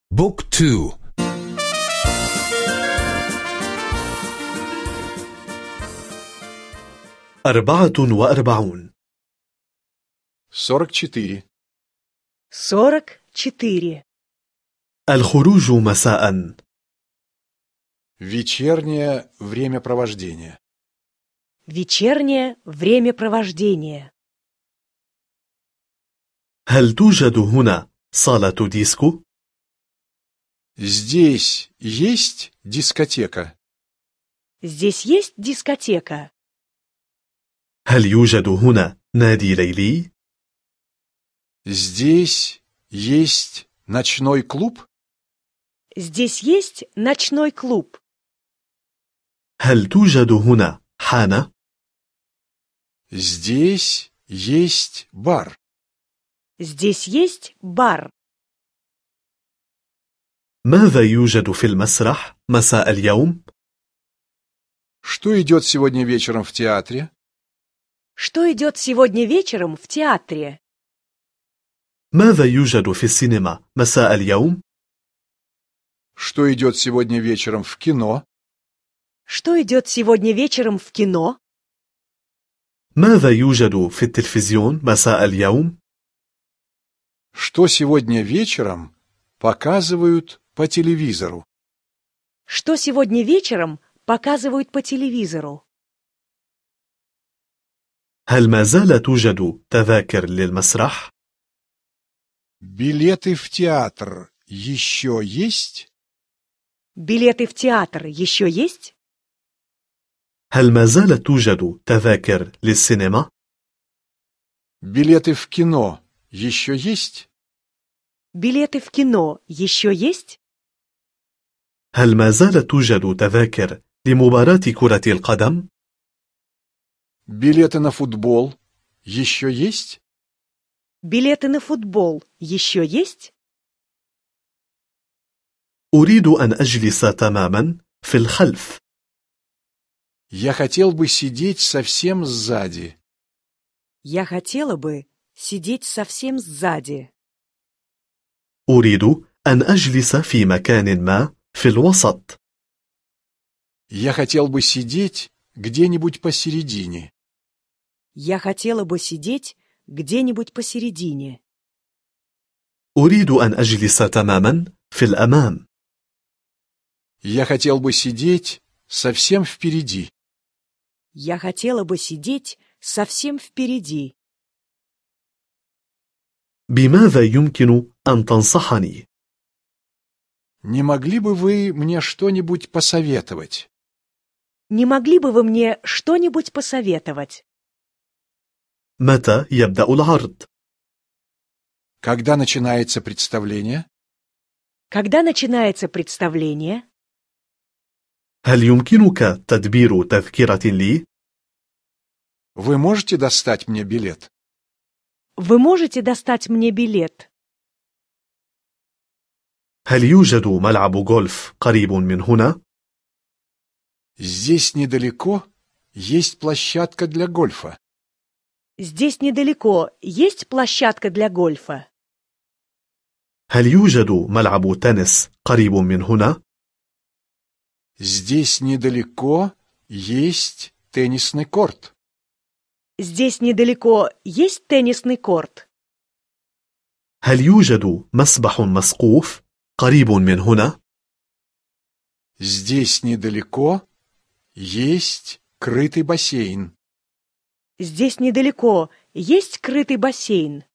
بوك تو 44 44. 44. الخروج مساء. Вечернее времяпровождение. Вечернее времяпровождение. هل توجد هنا صالة ديسكو؟ Здесь есть дискотека? Здесь есть дискотека? هل يوجد هنا نادي ليلي؟ Здесь есть ночной клуб? Здесь есть ночной клуб? هل توجد هنا حانة؟ Здесь есть бар. Здесь есть бар. ماذا يوجد في المسرح مساء اليوم؟ Что идет сегодня вечером в театре? Что идет сегодня вечером в театре? ماذا يوجد في السينما مساء اليوم؟ Что идет сегодня вечером в кино? Что идет сегодня вечером в кино? ماذا يوجد في التلفزيون مساء اليوم؟ Что сегодня вечером показывают по телевизору? Что сегодня вечером показывают по телевизору? هل ما زال توجد تذاكر للمسرح؟ Билеты в театр еще есть? Билеты в театр еще есть? هل ما زالت توجد تذاكر للسينما؟ Билеты в кино еще есть? Билеты в кино еще есть? هل ما زالت توجد تذاكر لمباراة كرة القدم؟ Билеты на футбол еще есть? Билеты на футбол еще есть? أريد أن أجلس تماما في الخلف. Я хотел бы сидеть совсем сзади. Я хотела бы сидеть совсем сзади. أريد أن أجلس في مكان ما في الوسط. Я хотел бы сидеть где-нибудь посередине. Я хотела бы сидеть где-нибудь посередине. أريد أن أجلس تماما في الأمام. Я хотел бы сидеть совсем впереди. Я хотела бы сидеть совсем впереди. بماذا يمكن أن تنصحني؟ Не могли бы вы мне что-нибудь посоветовать? Не могли бы вы мне что-нибудь посоветовать? متى يبدأ العرض؟ Когда начинается представление? Когда начинается представление? هل يمكنك تدبير تذكرة لي؟ Вы можете достать мне билет? Вы можете достать мне билет? هل يوجد ملعب غولف قريب من هنا؟ Здесь недалеко есть площадка для гольфа. Здесь недалеко есть площадка для гольфа? هل يوجد ملعب تنس قريب من هنا؟ Здесь недалеко есть теннисный корт. Здесь недалеко есть теннисный корт? هل يوجد مسبح مسقوف قريب من هنا؟ Здесь недалеко есть крытый бассейн. Здесь недалеко есть крытый бассейн?